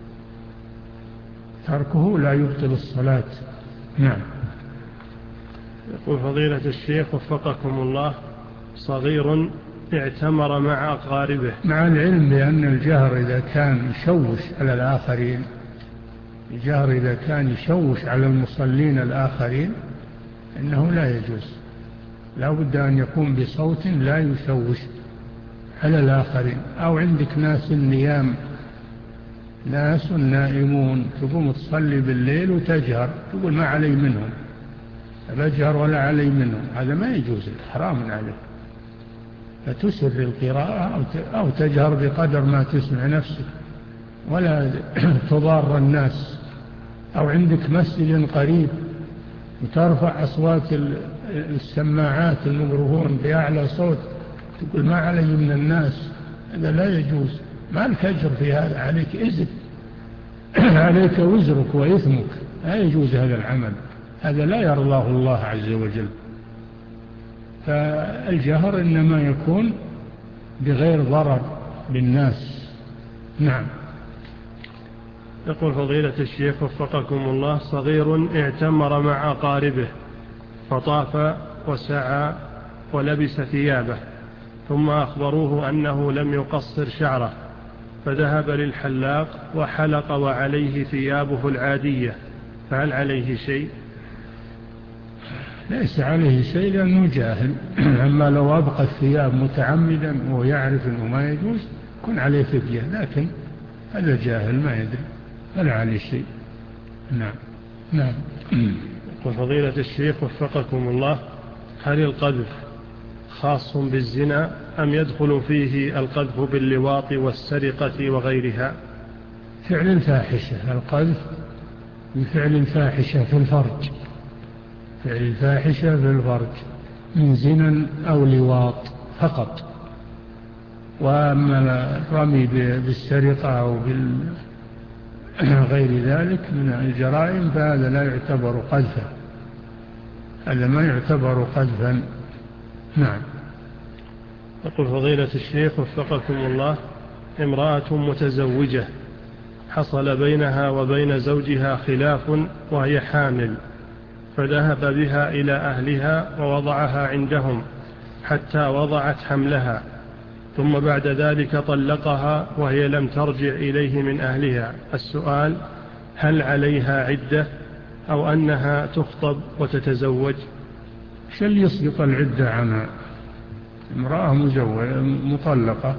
تركه لا يبطل الصلاة. نعم. يقول فضيلة الشيخ وفقكم الله: صغير اعتمر مع أقاربه، مع العلم بأن الجهر إذا كان يشوش على الآخرين، الجهر إذا كان يشوش على المصلين الآخرين إنه لا يجوز، لا بد أن يكون بصوت لا يشوش على الآخرين. أو عندك ناس نيام، ناس نائمون، تقوم تصلي بالليل وتجهر، تقول ما علي منهم، بجهر ولا علي منهم، هذا ما يجوز، حرام عليك. فتسر القراءة أو تجهر بقدر ما تسمع نفسك ولا تضار الناس. أو عندك مسجد قريب وترفع أصوات السماعات الميكروفون بأعلى صوت، تقول ما علي من الناس، هذا لا يجوز، ما لك أجر في هذا، عليك إذن عليك وزرك وإثمك، لا يجوز هذا العمل، هذا لا يرضاه الله عز وجل. فالجهر إنما يكون بغير ضرر بالناس. نعم. يقول فضيلة الشيخ وفقكم الله: صغير اعتمر مع أقاربه فطاف وسعى ولبس ثيابه، ثم أخبروه أنه لم يقصر شعره، فذهب للحلاق وحلق وعليه ثيابه العادية، فهل عليه شيء؟ ليس عليه شيء لأنه جاهل. أما لو أبقى الثياب متعمدا ويعرف أنه ما يجوز يكون عليه فدية، لكن هذا جاهل ما يدري فلا عليه شيء. نعم. نعم. وفضيلة الشيخ وفقكم الله: هل القذف خاص بالزنا أم يدخل فيه القذف باللواط والسرقة وغيرها؟ فعل الفاحشة، القذف بفعل الفاحشة في الفرج، فعل الفاحشة في الفرج من زنا أو لواط فقط. وأما الرمي بالسرقة أو غير ذلك من الجرائم فهذا لا يعتبر قذفا، هذا ما يعتبر قذفا. نعم. يقول فضيلة الشيخ وفقكم الله: امرأة متزوجة حصل بينها وبين زوجها خلاف وهي حامل، فذهب بها إلى أهلها ووضعها عندهم حتى وضعت حملها، ثم بعد ذلك طلقها وهي لم ترجع إليه من أهلها. السؤال: هل عليها عدة أو أنها تخطب وتتزوج؟ شل يسقط العدة عنها؟ امرأة مزوجة مطلقة،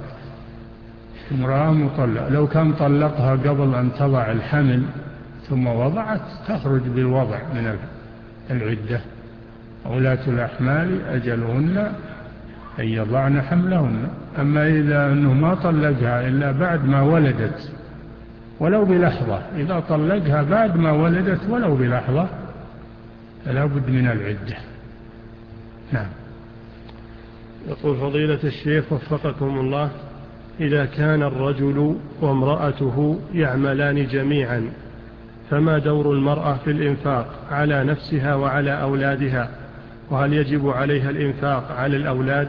امرأة مطلقة لو كان طلقها قبل أن تضع الحمل ثم وضعت تخرج بالوضع من العدة. أولاة الأحمال أجلهن أن يضعن حملهن. أما إذا أنه ما طلقها إلا بعد ما ولدت ولو بلحظة، إذا طلقها بعد ما ولدت ولو بلحظة فلا بد من العدة. نعم. يقول فضيلة الشيخ وفقكم الله: إذا كان الرجل وامرأته يعملان جميعا، فما دور المرأة في الإنفاق على نفسها وعلى أولادها؟ وهل يجب عليها الإنفاق على الأولاد؟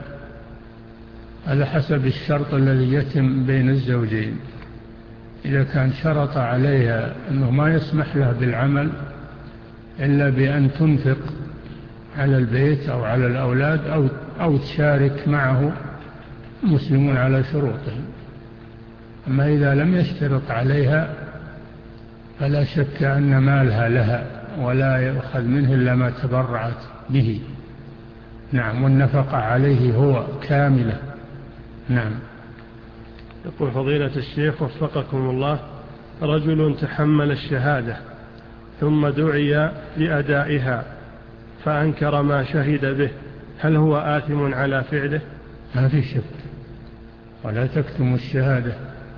على حسب الشرط الذي يتم بين الزوجين. إذا كان شرط عليها أنه ما يسمح له بالعمل إلا بأن تنفق على البيت أو على الأولاد أو, أو تشارك معه المسلمون على شروطهم. أما إذا لم يشترط عليها فلا شك أن مالها لها ولا يؤخذ منه إلا ما تبرعت به. نعم. والنفقة عليه هو كاملة. نعم. يقول فضيلة الشيخ وفقكم الله: رجل تحمل الشهادة ثم دعي لأدائها فأنكر ما شهد به، هل هو آثم على فعله؟ ما في شك، ولا تكتم الشهادة.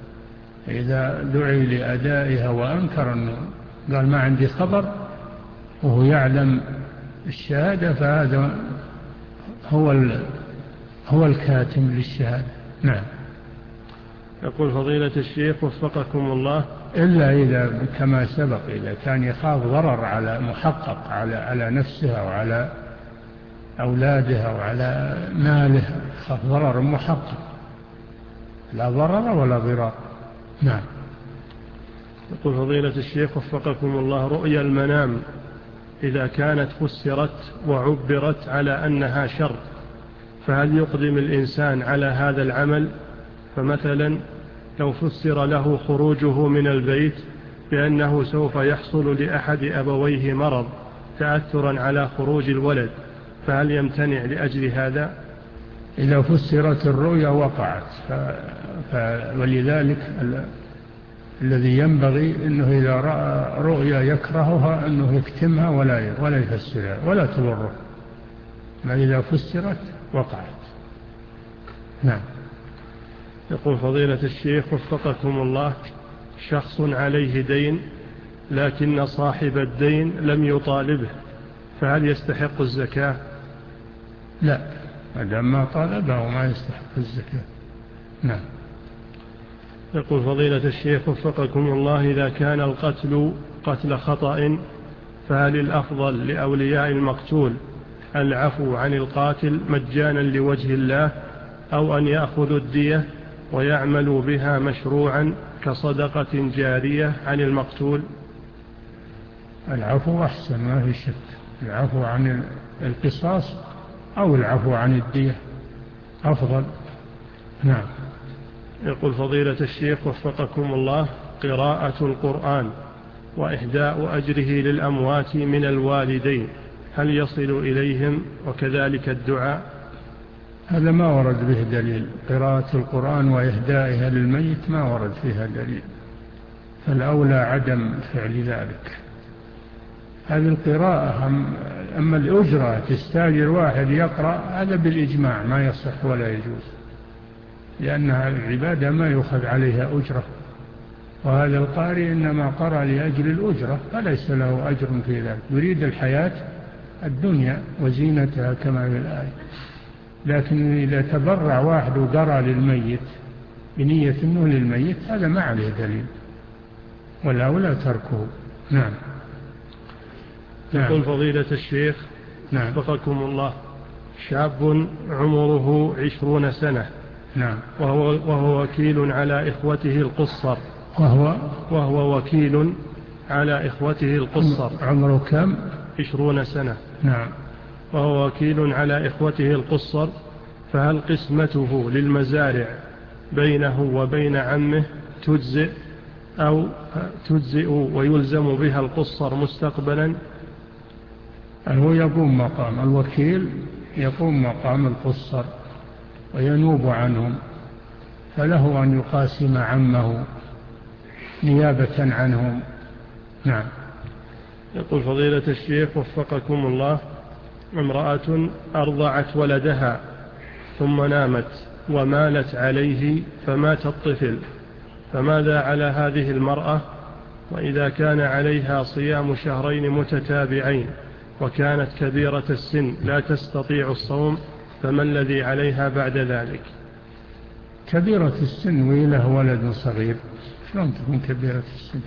إذا دعي لأدائها وأنكر أنه قال ما عندي خبر وهو يعلم الشهادة فهذا هو هو الكاتم للشهادة. نعم. يقول فضيلة الشيخ وفقكم الله: إلا إذا كما سبق إذا كان يخاف ضرر على محقق على على نفسها وعلى أولادها وعلى ماله، يخاف ضرر محقق لا ضرر ولا ضرار. نعم. يقول فضيلة الشيخ وفقكم الله: رؤيا المنام إذا كانت فسرت وعبرت على أنها شر، فهل يقدم الإنسان على هذا العمل؟ فمثلا لو فسر له خروجه من البيت بأنه سوف يحصل لأحد أبويه مرض تأثرا على خروج الولد، فهل يمتنع لأجل هذا؟ إذا فسرت الرؤيا وقعت ف... ف... ولذلك ال... الذي ينبغي أنه إذا رأى رؤيا يكرهها أنه يكتمها ولا ي... ولا يفسرها ولا تضره، ما إذا فسرت وقعت. نعم. يقول فضيلة الشيخ وفقكم الله: شخص عليه دين لكن صاحب الدين لم يطالبه، فهل يستحق الزكاة؟ لا، ما دام ما طالبه ما يستحق الزكاة. نعم. يقول فضيلة الشيخ وفقكم الله: إذا كان القتل قتل خطأ، فهل الأفضل لأولياء المقتول العفو عن القاتل مجانا لوجه الله، أو أن يأخذوا الدية ويعملوا بها مشروعا كصدقة جارية عن المقتول؟ العفو أحسن، ما في شك. العفو عن القصاص أو العفو عن الدية أفضل. نعم. يقول فضيلة الشيخ وفقكم الله: قراءة القرآن وإهداء أجره للأموات من الوالدين، هل يصل إليهم وكذلك الدعاء؟ هذا ما ورد به دليل. قراءة القرآن وإهدائها للميت ما ورد فيها دليل، فالأولى عدم فعل ذلك. هذه القراءة. أما الأجرة تستاجر واحد يقرأ، هذا بالإجماع ما يصح ولا يجوز، لأنها العبادة ما يؤخذ عليها أجرة، وهذا القارئ إنما قرأ لأجل الأجرة فليس له أجر في ذلك، يريد الحياة الدنيا وزينتها كما في الآية. لكن إذا تبرع واحد وقرأ للميت بنية أنه للميت، هذا ما عليه دليل، والأولى تركه. نعم. يقول فضيلة الشيخ وفقكم الله: شاب عمره عشرون سنة، نعم، وهو, وهو وكيل على إخوته القصر وهو وهو وكيل على إخوته القصر عمره كم؟ عشرون سنة. نعم. وهو وكيل على إخوته القصر، فهل قسمته للمزارع بينه وبين عمه تجزئ أو تجزئ ويلزم بها القصر مستقبلا؟ هو يقوم مقام الوكيل، يقوم مقام القصر وينوب عنهم، فله أن يقاسم عمه نيابة عنهم. نعم. يقول فضيلة الشيخ وفقكم الله: امرأة أرضعت ولدها ثم نامت ومالت عليه فمات الطفل، فماذا على هذه المرأة؟ وإذا كان عليها صيام شهرين متتابعين وكانت كبيرة السن لا تستطيع الصوم، فما الذي عليها بعد ذلك؟ كبيرة السن وله ولد صغير، شلون تكون كبيرة السن؟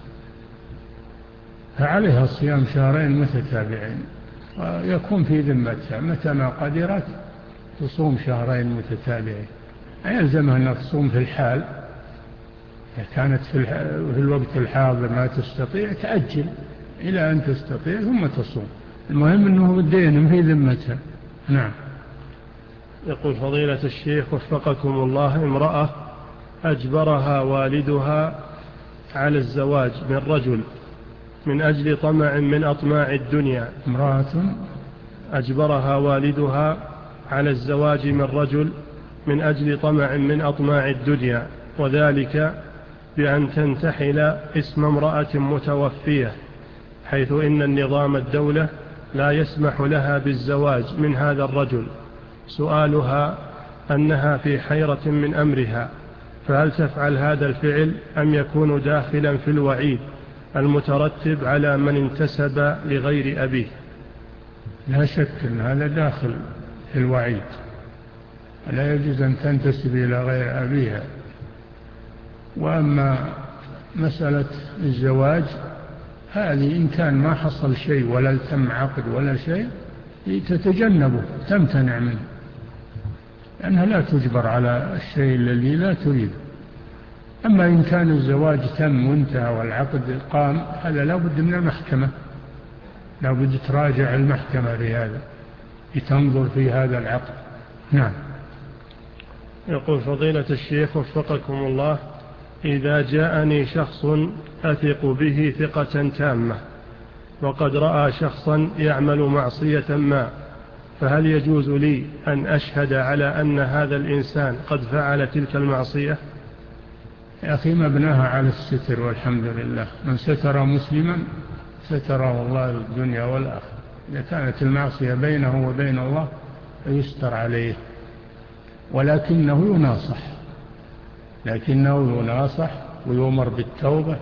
فعليها صيام شهرين متتابعين ويكون في ذمتها، متى ما قدرت تصوم شهرين متتابعين. يلزمها أن تصوم في الحال، إذا كانت في الوقت الحاضر ما تستطيع تأجل إلى أن تستطيع ثم تصوم، المهم أنه الدين في ذمتها. نعم. يقول فضيلة الشيخ وفقكم الله: امرأة أجبرها والدها على الزواج من رجل من أجل طمع من أطماع الدنيا. امرأة أجبرها والدها على الزواج من رجل من أجل طمع من أطماع الدنيا، وذلك بأن تنتحل اسم امرأة متوفية، حيث إن النظام الدولة لا يسمح لها بالزواج من هذا الرجل. سؤالها أنها في حيرة من أمرها، فهل تفعل هذا الفعل أم يكون داخلا في الوعيد المترتب على من انتسب لغير أبيه؟ لا شك أن هذا داخل في الوعيد، لا يجوز أن تنتسب إلى غير أبيها. وأما مسألة الزواج هذه إن كان ما حصل شيء ولا تم عقد ولا شيء تتجنبه، تمتنع منه، لأنها لا تجبر على الشيء الذي لا تريد. أما إن كان الزواج تم وانتهى والعقد قام هذا لا بد من المحكمة، لا بد تراجع المحكمة بهذا لتنظر في هذا العقد. نعم. يقول فضيلة الشيخ وفقكم الله: إذا جاءني شخص أثق به ثقة تامة وقد رأى شخصا يعمل معصية ما، فهل يجوز لي أن أشهد على أن هذا الإنسان قد فعل تلك المعصية؟ يا أخي مبناها على الستر والحمد لله، من ستر مسلما ستره الله الدنيا والآخرة. إذا كانت المعصية بينه وبين الله فيستر عليه، ولكنه يناصح لكنه يناصح ويؤمر بالتوبة،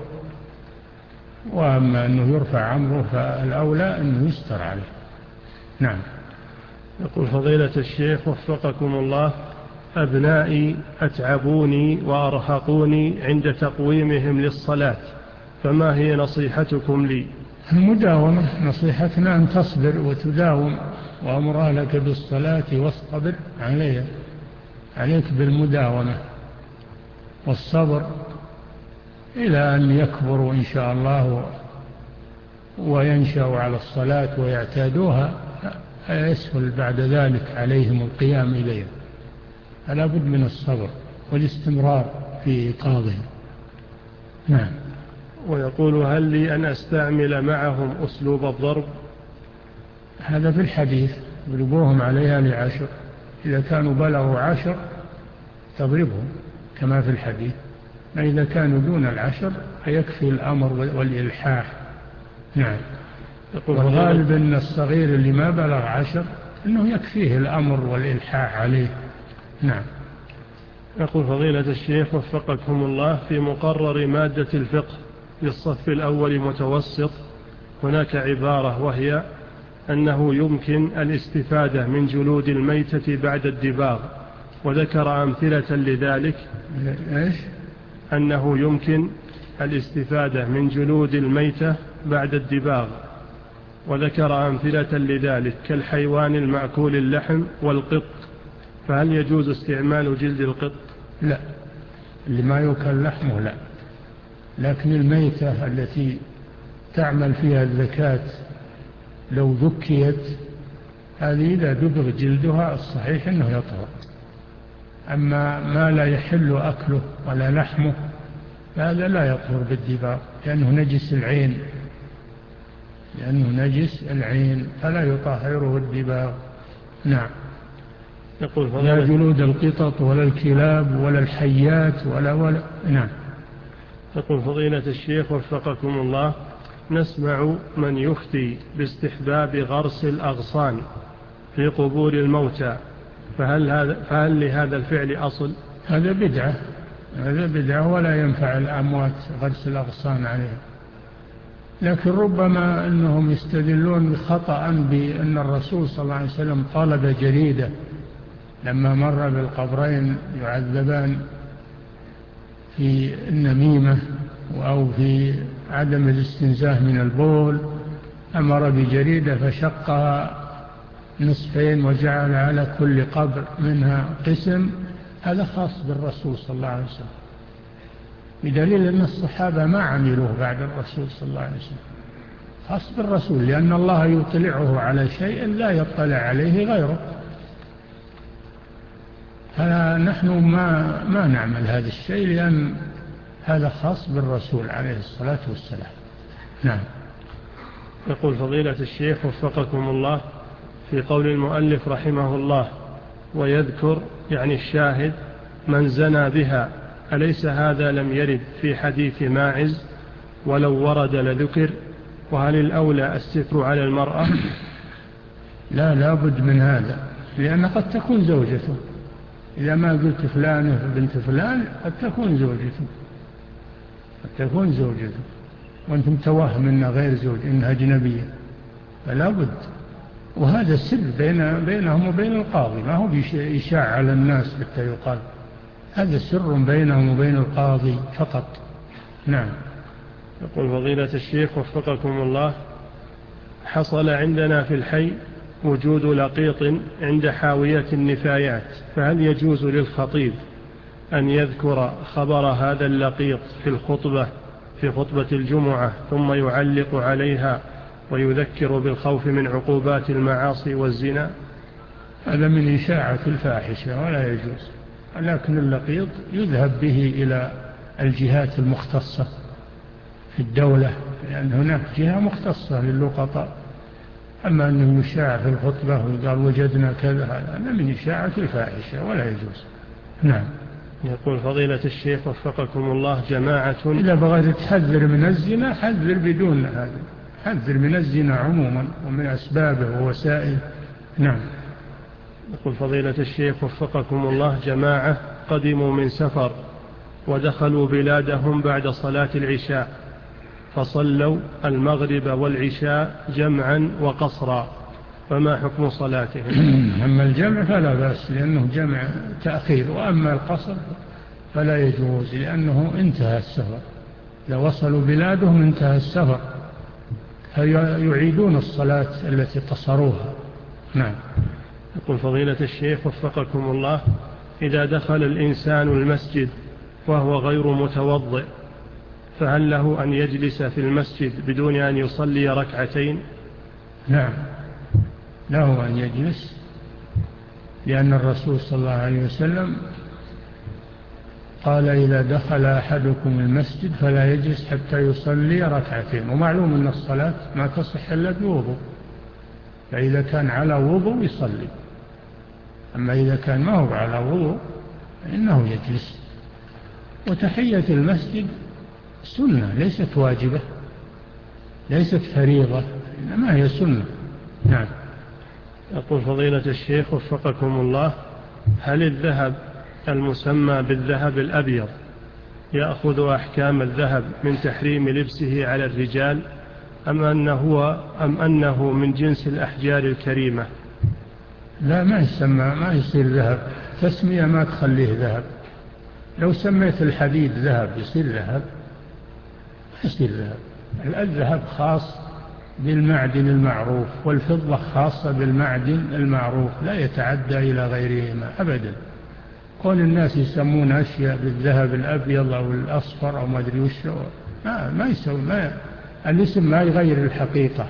وأما أنه يرفع أمره فالأولى أنه يستر عليه. نعم. يقول فضيلة الشيخ وفقكم الله: أبنائي أتعبوني وأرهقوني عند تقويمهم للصلاة، فما هي نصيحتكم لي؟ المداومة، نصيحتنا أن تصبر وتداوم، وأمر أهلك بالصلاة واصطبر عليها، عليك بالمداومة والصبر إلى أن يكبروا إن شاء الله وينشأوا على الصلاة ويعتادوها، يسهل بعد ذلك عليهم القيام إليها. فلا بد من الصبر والاستمرار في إيقاظهم. نعم. ويقول: هل لي أن أستعمل معهم أسلوب الضرب؟ هذا في الحديث: اضربوهم عليها لعشر، إذا كانوا بلغوا عشر تضربهم كما في الحديث، إذا كانوا دون العشر فيكفي الأمر والإلحاح. نعم. والغالب أن الصغير اللي ما بلغ عشر أنه يكفيه الأمر والإلحاح عليه. نعم. يقول فضيلة الشيخ وفقكم الله: في مقرر مادة الفقه للصف الأول متوسط هناك عبارة وهي أنه يمكن الاستفادة من جلود الميتة بعد الدباغ، وذكر أمثلة لذلك. إيش؟ أنه يمكن الاستفادة من جلود الميتة بعد الدباغ، وذكر أمثلة لذلك كالحيوان المأكول اللحم والقط، فهل يجوز استعمال جلد القط؟ لا، اللي ما يؤكل لحمه لا، لكن الميتة التي تعمل فيها الزكاة لو ذكيت هذه إذا دبغ جلدها الصحيح أنه يطهر. أما ما لا يحل أكله ولا لحمه هذا لا يطهر بالدباغ، لأنه نجس العين لأنه نجس العين فلا يطهره الدباغ. نعم. يقول لا جلود القطط ولا الكلاب ولا الحيات ولا ولا نعم. يقول فضيلة الشيخ وفقكم الله: نسمع من يفتي باستحباب غرس الأغصان في قبور الموتى، فهل, هذا فهل لهذا الفعل أصل؟ هذا بدعة هذا بدعة ولا ينفع الأموات غرس الأغصان عليها، لكن ربما أنهم يستدلون خطأ بأن الرسول صلى الله عليه وسلم طلب جريدة لما مر بالقبرين يعذبان في النميمة أو في عدم الاستنزاه من البول، أمر بجريدة فشقها نصفين وجعل على كل قبر منها قسم، هذا خاص بالرسول صلى الله عليه وسلم، بدليل أن الصحابة ما عملوه بعد الرسول صلى الله عليه وسلم، خاص بالرسول، لأن الله يطلعه على شيء لا يطلع عليه غيره. فنحن ما, ما نعمل هذا الشيء لأن هذا خاص بالرسول عليه الصلاة والسلام. نعم. يقول فضيلة الشيخ وفقكم الله: في قول المؤلف رحمه الله: ويذكر يعني الشاهد من زنى بها، أليس هذا لم يرد في حديث ماعز؟ ولو ورد لذكر. وهل الأولى الستر على المرأة؟ لا لا بد من هذا، لأن قد تكون زوجته، إذا ما قلت فلانة بنت فلان قد تكون زوجته قد تكون زوجته وأنتم توهم إنها غير زوج، إنها أجنبية، فلا بد. وهذا السر بين بينهم وبين القاضي، ما هو إشاعة على الناس حتى يقال، هذا سر بينهم وبين القاضي فقط. نعم. يقول فضيلة الشيخ وفقكم الله: حصل عندنا في الحي وجود لقيط عند حاوية النفايات، فهل يجوز للخطيب أن يذكر خبر هذا اللقيط في الخطبة في خطبة الجمعة ثم يعلق عليها ويذكر بالخوف من عقوبات المعاصي والزنا؟ هذا من إشاعة الفاحشة ولا يجوز، لكن اللقيط يذهب به إلى الجهات المختصة في الدولة، لأن هناك جهة مختصة للقطاء. أما أنه يشاع في الخطبة وقال وجدنا كذا، هذا من إشاعة الفاحشة ولا يجوز. نعم. يقول فضيلة الشيخ وفقكم الله، جماعة إذا بغيت تحذر من الزنا حذر بدون هذا، حذر من الزنا عموما ومن أسبابه ووسائله. نعم. يقول فضيلة الشيخ وفقكم الله، جماعة قدموا من سفر ودخلوا بلادهم بعد صلاة العشاء فصلوا المغرب والعشاء جمعا وقصرا، فما حكم صلاتهم؟ أما الجمع فلا بأس لأنه جمع تأخير، وأما القصر فلا يجوز لأنه انتهى السفر، إذا وصلوا بلادهم انتهى السفر فيعيدون الصلاة التي قصروها. نعم. يقول فضيلة الشيخ وفقكم الله، إذا دخل الإنسان المسجد وهو غير متوضئ فهل له أن يجلس في المسجد بدون أن يصلي ركعتين؟ نعم، له أن يجلس، لأن الرسول صلى الله عليه وسلم قال إذا دخل أحدكم المسجد فلا يجلس حتى يصلي ركعتين، ومعلوم أن الصلاة ما تصح إلا بوضوء، فإذا كان على وضوء يصلي، أما إذا كان ما هو على وضوء فإنه يجلس. وتحية المسجد سنة ليست واجبة، ليست فريضة، إنما هي سنة. نعم. يقول فضيلة الشيخ وفقكم الله، هل الذهب المسمى بالذهب الأبيض يأخذ أحكام الذهب من تحريم لبسه على الرجال أم أنه, أم أنه من جنس الأحجار الكريمة؟ لا، ما يسمى، ما يصير ذهب، تسمية ما تخليه ذهب. لو سميت الحديد ذهب يصير ذهب؟ يصير ذهب. الذهب خاص بالمعدن المعروف، والفضة خاصة بالمعدن المعروف، لا يتعدى إلى غيرهما أبدا. كل الناس يسمون أشياء بالذهب الأبيض أو الأصفر أو ما أدري وش، ما, ما يسوي، ما الاسم ما يغير الحقيقة،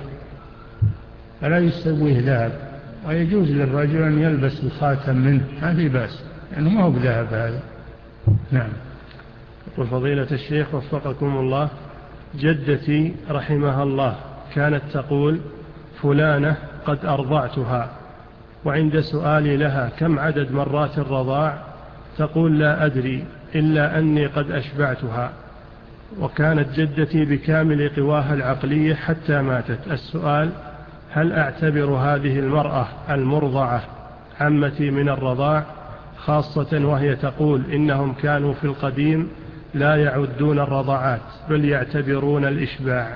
فلا يسويه ذهب. ويجوز للرجل أن يلبس الخاتم منه، ما في بأس، لأنه ما هو بذهب هذا. نعم. يقول فضيلة الشيخ وفقكم الله، جدتي رحمها الله كانت تقول فلانة قد أرضعتها، وعند سؤالي لها كم عدد مرات الرضاع تقول لا أدري إلا أني قد أشبعتها، وكانت جدتي بكامل قواها العقلية حتى ماتت. السؤال: هل أعتبر هذه المرأة المرضعة عمتي من الرضاع، خاصة وهي تقول إنهم كانوا في القديم لا يعدون الرضاعات بل يعتبرون الإشباع؟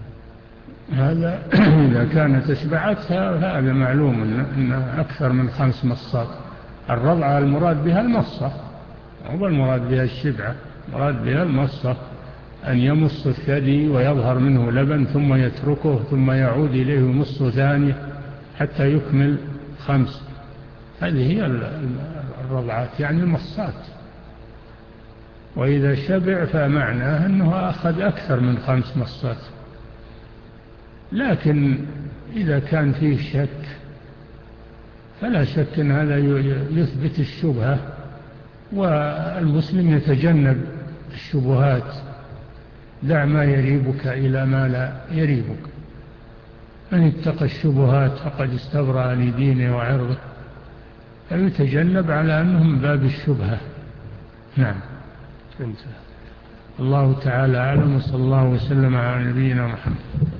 هذا إذا كانت اشبعتها هذا معلوم أن أكثر من خمس مصات. الرضعة المراد بها المصة، هو المراد بها الشبعة، المراد بها المصة، أن يمص الثدي ويظهر منه لبن ثم يتركه ثم يعود إليه مص ثاني حتى يكمل خمس. هذه هي الرضعات، يعني المصات. وإذا شبع فمعناه أنه أخذ أكثر من خمس مصات. لكن إذا كان فيه شك فلا شك أن هذا يثبت الشبهة، والمسلم يتجنب الشبهات. دع ما يريبك إلى ما لا يريبك، من اتقى الشبهات فقد استبرأ لدينه وعرضه، فيتجنب على أنهم باب الشبهة. نعم. انتهى. الله تعالى أعلم، وصلى الله وسلم على نبينا محمد.